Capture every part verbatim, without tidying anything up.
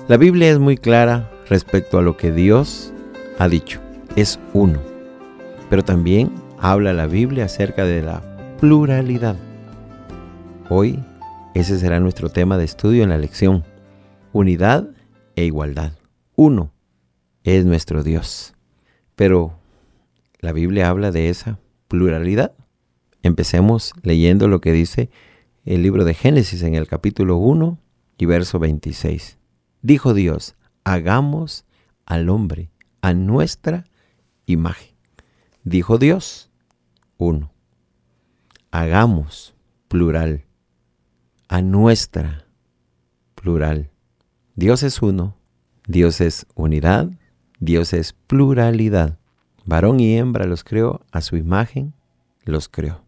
La Biblia es muy clara respecto a lo que Dios ha dicho. Es uno. Pero también habla la Biblia acerca de la pluralidad. Hoy ese será nuestro tema de estudio en la lección. Unidad e igualdad. Uno es nuestro Dios. Pero la Biblia habla de esa pluralidad. Empecemos leyendo lo que dice el libro de Génesis en el capítulo uno y verso veintiséis. Dijo Dios, hagamos al hombre a nuestra imagen. Dijo Dios, uno. Hagamos, plural. A nuestra, plural. Dios es uno, Dios es unidad, Dios es pluralidad. Varón y hembra los creó, a su imagen los creó.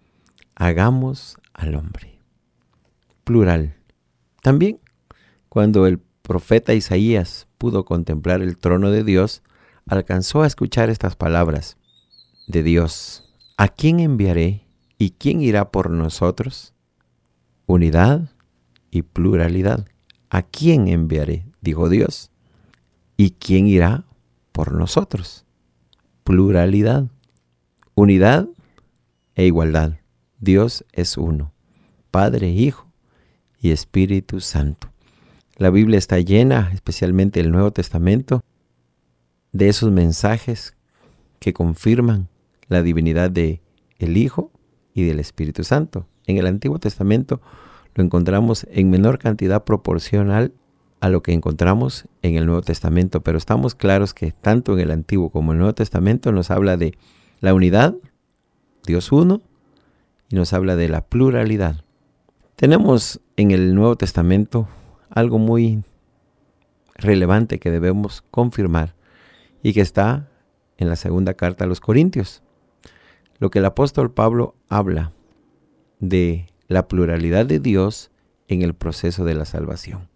Hagamos al hombre. Plural. También, cuando el profeta Isaías pudo contemplar el trono de Dios, alcanzó a escuchar estas palabras de Dios. ¿A quién enviaré y quién irá por nosotros? Unidad y pluralidad. ¿A quién enviaré? Dijo Dios. ¿Y quién irá por nosotros? Pluralidad. Unidad e igualdad. Dios es uno. Padre, Hijo y Espíritu Santo. La Biblia está llena, especialmente el Nuevo Testamento, de esos mensajes que confirman la divinidad de el Hijo y del Espíritu Santo. En el Antiguo Testamento lo encontramos en menor cantidad proporcional a lo que encontramos en el Nuevo Testamento, pero estamos claros que tanto en el Antiguo como en el Nuevo Testamento nos habla de la unidad, Dios uno, y nos habla de la pluralidad. Tenemos en el Nuevo Testamento algo muy relevante que debemos confirmar y que está en la segunda carta a los Corintios. Lo que el apóstol Pablo habla de la pluralidad de Dios en el proceso de la salvación.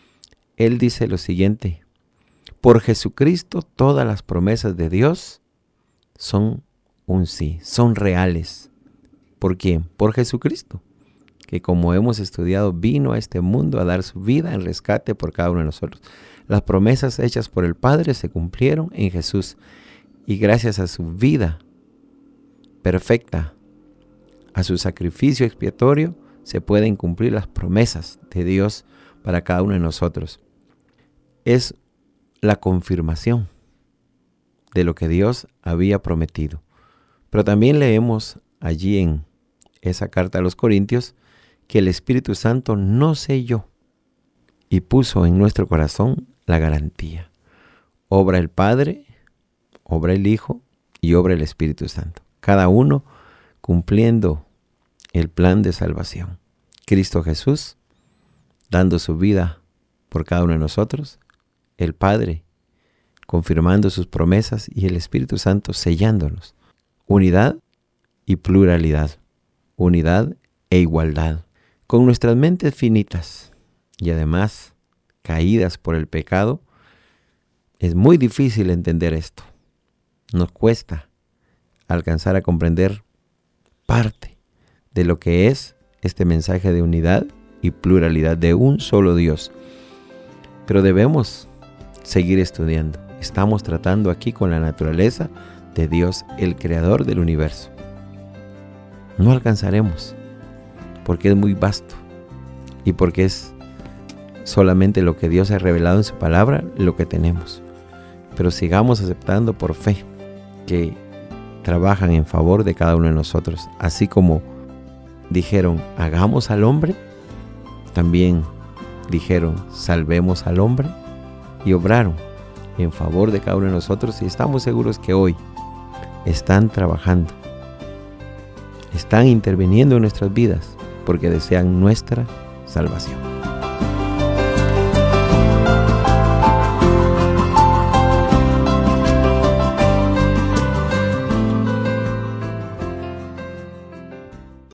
Él dice lo siguiente: por Jesucristo todas las promesas de Dios son un sí, son reales. ¿Por quién? Por Jesucristo, que como hemos estudiado vino a este mundo a dar su vida en rescate por cada uno de nosotros. Las promesas hechas por el Padre se cumplieron en Jesús y gracias a su vida perfecta, a su sacrificio expiatorio, se pueden cumplir las promesas de Dios para cada uno de nosotros. Es la confirmación de lo que Dios había prometido. Pero también leemos allí en esa carta a los Corintios que el Espíritu Santo no selló y puso en nuestro corazón la garantía. Obra el Padre, obra el Hijo y obra el Espíritu Santo. Cada uno cumpliendo el plan de salvación. Cristo Jesús dando su vida por cada uno de nosotros, el Padre confirmando sus promesas y el Espíritu Santo sellándonos. Unidad y pluralidad. Unidad e igualdad. Con nuestras mentes finitas y además caídas por el pecado, es muy difícil entender esto. Nos cuesta alcanzar a comprender parte de lo que es este mensaje de unidad y pluralidad de un solo Dios. Pero debemos seguir estudiando. Estamos tratando aquí con la naturaleza de Dios, el creador del universo. No alcanzaremos porque es muy vasto y porque es solamente lo que Dios ha revelado en su palabra, lo que tenemos. Pero sigamos aceptando por fe que trabajan en favor de cada uno de nosotros. Así como dijeron, hagamos al hombre, también dijeron, salvemos al hombre, y obraron en favor de cada uno de nosotros, y estamos seguros que hoy están trabajando, están interviniendo en nuestras vidas porque desean nuestra salvación.